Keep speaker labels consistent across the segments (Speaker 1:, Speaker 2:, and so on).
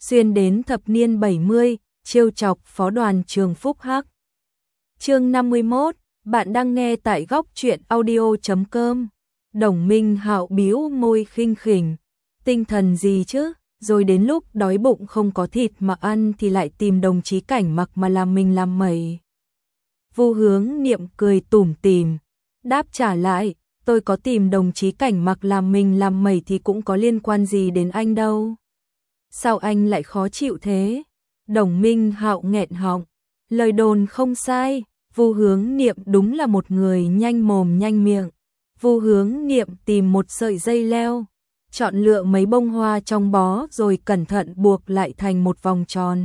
Speaker 1: xuyên đến thập niên 70, trêu chọc phó đoàn trường Phúc Hắc. Chương 51, bạn đang nghe tại góc truyện audio.com. Đồng Minh Hạo bĩu môi khinh khỉnh, tinh thần gì chứ, rồi đến lúc đói bụng không có thịt mà ăn thì lại tìm đồng chí Cảnh Mặc mà làm mình làm mẩy. Vu Hướng Niệm cười tủm tỉm, đáp trả lại, tôi có tìm đồng chí Cảnh Mặc làm mình làm mẩy thì cũng có liên quan gì đến anh đâu. Sao anh lại khó chịu thế? Đồng Minh Hạo nghẹn họng, lời đồn không sai, Vu Hướng Niệm đúng là một người nhanh mồm nhanh miệng. Vu Hướng Niệm tìm một sợi dây leo, chọn lựa mấy bông hoa trong bó rồi cẩn thận buộc lại thành một vòng tròn.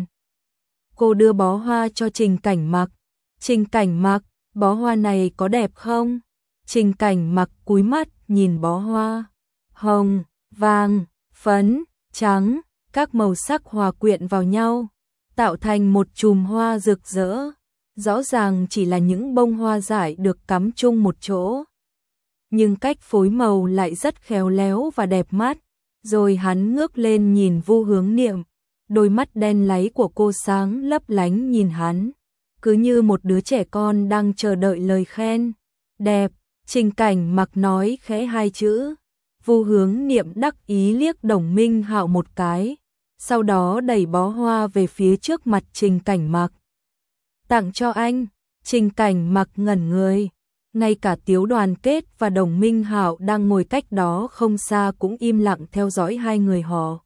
Speaker 1: Cô đưa bó hoa cho Trình Cảnh Mặc. Trình Cảnh Mặc, bó hoa này có đẹp không? Trình Cảnh Mặc cúi mắt nhìn bó hoa. Hồng, vàng, phấn, trắng, các màu sắc hòa quyện vào nhau, tạo thành một chùm hoa rực rỡ. Rõ ràng chỉ là những bông hoa dại được cắm chung một chỗ, nhưng cách phối màu lại rất khéo léo và đẹp mắt. Rồi hắn ngước lên nhìn Vu Hướng Niệm, đôi mắt đen láy của cô sáng lấp lánh nhìn hắn, cứ như một đứa trẻ con đang chờ đợi lời khen. Đẹp, Trình Cảnh Mặc nói khẽ hai chữ. Vu Hướng Niệm đắc ý liếc Đồng Minh Hạo một cái, sau đó đẩy bó hoa về phía trước mặt Trình Cảnh Mặc. Tặng cho anh. Trình Cảnh Mặc ngẩn người, ngay cả Tiếu Đoàn Kết và Đồng Minh Hạo đang ngồi cách đó không xa cũng im lặng theo dõi hai người họ.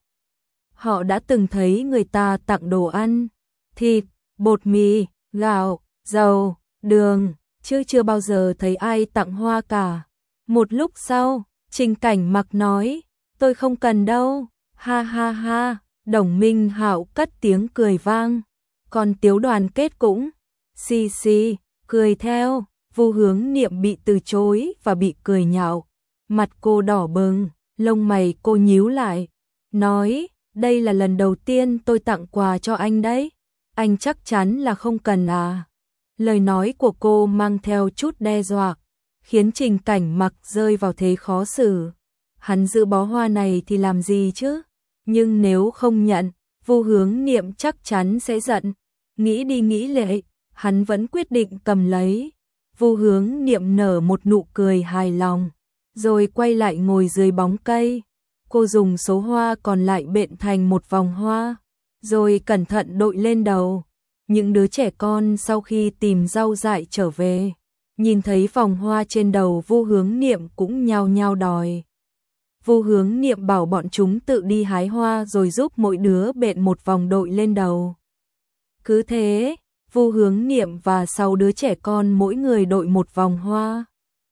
Speaker 1: Họ đã từng thấy người ta tặng đồ ăn, thịt, bột mì, gạo, dầu, đường, chứ chưa bao giờ thấy ai tặng hoa cả. Một lúc sau, Trình Cảnh Mặc nói, tôi không cần đâu, ha ha ha. Đồng Minh Hạo cất tiếng cười vang, còn Tiếu Đoàn Kết cũng xì xì cười theo. Vu Hướng Niệm bị từ chối và bị cười nhạo, mặt cô đỏ bừng, lông mày cô nhíu lại, nói, đây là lần đầu tiên tôi tặng quà cho anh đấy, anh chắc chắn là không cần à? Lời nói của cô mang theo chút đe dọa, khiến Trình Cảnh Mặc rơi vào thế khó xử. Hắn giữ bó hoa này thì làm gì chứ? Nhưng nếu không nhận, Vu Hướng Niệm chắc chắn sẽ giận. Nghĩ đi nghĩ lại, hắn vẫn quyết định cầm lấy. Vu Hướng Niệm nở một nụ cười hài lòng, rồi quay lại ngồi dưới bóng cây. Cô dùng số hoa còn lại bện thành một vòng hoa, rồi cẩn thận đội lên đầu. Những đứa trẻ con sau khi tìm rau dại trở về, nhìn thấy vòng hoa trên đầu Vu Hướng Niệm cũng nhao nhao đòi. Vu Hướng Niệm bảo bọn chúng tự đi hái hoa rồi giúp mỗi đứa bện một vòng đội lên đầu. Cứ thế, Vu Hướng Niệm và 6 đứa trẻ con mỗi người đội một vòng hoa.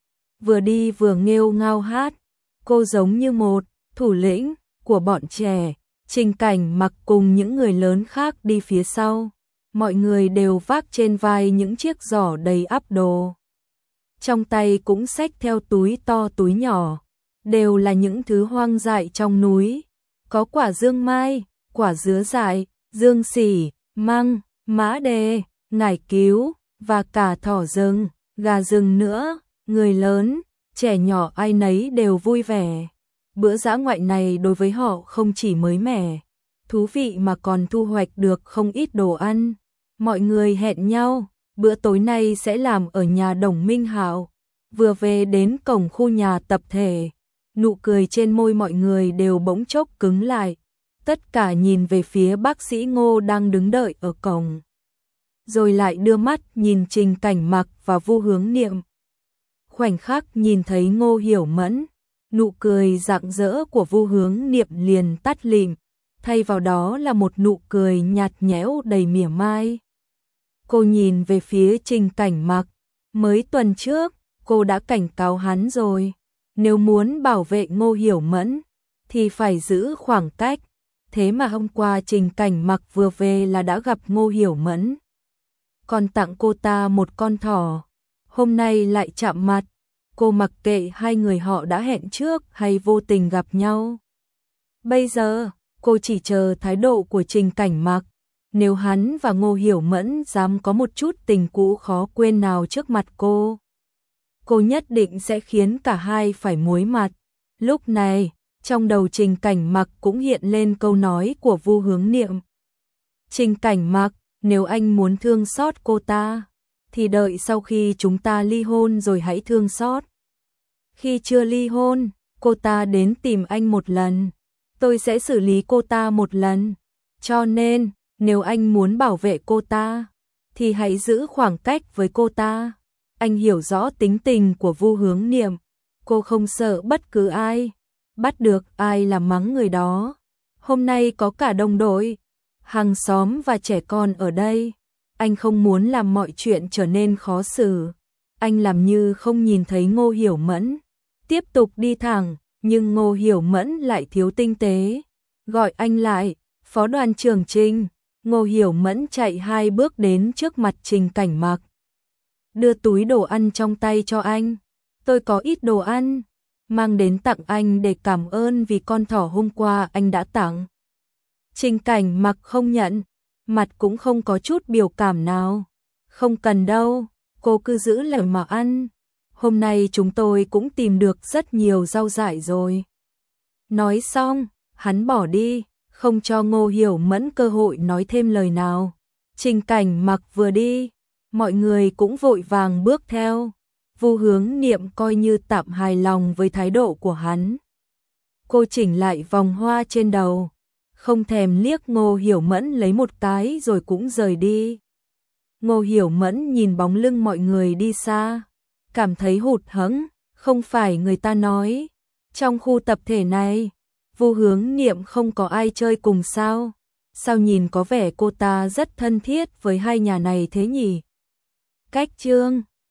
Speaker 1: Vừa đi vừa nghêu ngao hát, cô giống như một thủ lĩnh của bọn trẻ. Trình Cảnh Mặc cùng những người lớn khác đi phía sau. Mọi người đều vác trên vai những chiếc giỏ đầy ắp đồ. Trong tay cũng xách theo túi to túi nhỏ, đều là những thứ hoang dại trong núi. Có quả dương mai, quả dứa dại, dương sỉ, măng, mã đề, ngải cứu, và cả thỏ rừng, gà rừng nữa. Người lớn, trẻ nhỏ ai nấy đều vui vẻ. Bữa dã ngoại này đối với họ không chỉ mới mẻ, thú vị mà còn thu hoạch được không ít đồ ăn. Mọi người hẹn nhau, bữa tối nay sẽ làm ở nhà Đồng Minh Hạo. Vừa về đến cổng khu nhà tập thể, nụ cười trên môi mọi người đều bỗng chốc cứng lại. Tất cả nhìn về phía bác sĩ Ngô đang đứng đợi ở cổng, rồi lại đưa mắt nhìn Trình Cảnh Mặc và Vu Hướng Niệm. Khoảnh khắc nhìn thấy Ngô Hiểu Mẫn, nụ cười rạng rỡ của Vu Hướng Niệm liền tắt lịm, thay vào đó là một nụ cười nhạt nhẽo đầy mỉa mai. Cô nhìn về phía Trình Cảnh Mặc, mới tuần trước, cô đã cảnh cáo hắn rồi, nếu muốn bảo vệ Ngô Hiểu Mẫn, thì phải giữ khoảng cách. Thế mà hôm qua Trình Cảnh Mặc vừa về là đã gặp Ngô Hiểu Mẫn, còn tặng cô ta một con thỏ. Hôm nay lại chạm mặt, cô mặc kệ hai người họ đã hẹn trước hay vô tình gặp nhau. Bây giờ, cô chỉ chờ thái độ của Trình Cảnh Mặc. Nếu hắn và Ngô Hiểu Mẫn dám có một chút tình cũ khó quên nào trước mặt cô nhất định sẽ khiến cả hai phải muối mặt. Lúc này, Trong đầu Trình Cảnh Mặc cũng hiện lên câu nói của Vu Hướng Niệm. Trình Cảnh Mặc, nếu anh muốn thương xót cô ta, thì đợi sau khi chúng ta ly hôn rồi hãy thương xót. Khi chưa ly hôn, cô ta đến tìm anh một lần, tôi sẽ xử lý cô ta một lần. Cho nên, nếu anh muốn bảo vệ cô ta, thì hãy giữ khoảng cách với cô ta. Anh hiểu rõ tính tình của Vu Hướng Niệm, cô không sợ bất cứ ai, bắt được ai là mắng người đó. Hôm nay có cả đồng đội, hàng xóm và trẻ con ở đây, anh không muốn làm mọi chuyện trở nên khó xử. Anh làm như không nhìn thấy Ngô Hiểu Mẫn, tiếp tục đi thẳng, nhưng Ngô Hiểu Mẫn lại thiếu tinh tế, gọi anh lại, Phó đoàn trưởng Trình. Ngô Hiểu Mẫn chạy 2 bước đến trước mặt Trình Cảnh Mặc, đưa túi đồ ăn trong tay cho anh. Tôi có ít đồ ăn, mang đến tặng anh để cảm ơn vì con thỏ hôm qua anh đã tặng. Trình Cảnh Mặc không nhận, mặt cũng không có chút biểu cảm nào. Không cần đâu, cô cứ giữ lời mà ăn. Hôm nay chúng tôi cũng tìm được rất nhiều rau dại rồi. Nói xong, hắn bỏ đi, không cho Ngô Hiểu Mẫn cơ hội nói thêm lời nào. Trình Cảnh Mặc vừa đi, mọi người cũng vội vàng bước theo. Vu Hướng Niệm coi như tạm hài lòng với thái độ của hắn. Cô chỉnh lại vòng hoa trên đầu, không thèm liếc Ngô Hiểu Mẫn lấy một cái rồi cũng rời đi. Ngô Hiểu Mẫn nhìn bóng lưng mọi người đi xa, cảm thấy hụt hẫng. Không phải người ta nói, trong khu tập thể này, Vu Hướng Niệm không có ai chơi cùng sao? Sao nhìn có vẻ cô ta rất thân thiết với hai nhà này thế nhỉ? Cách chương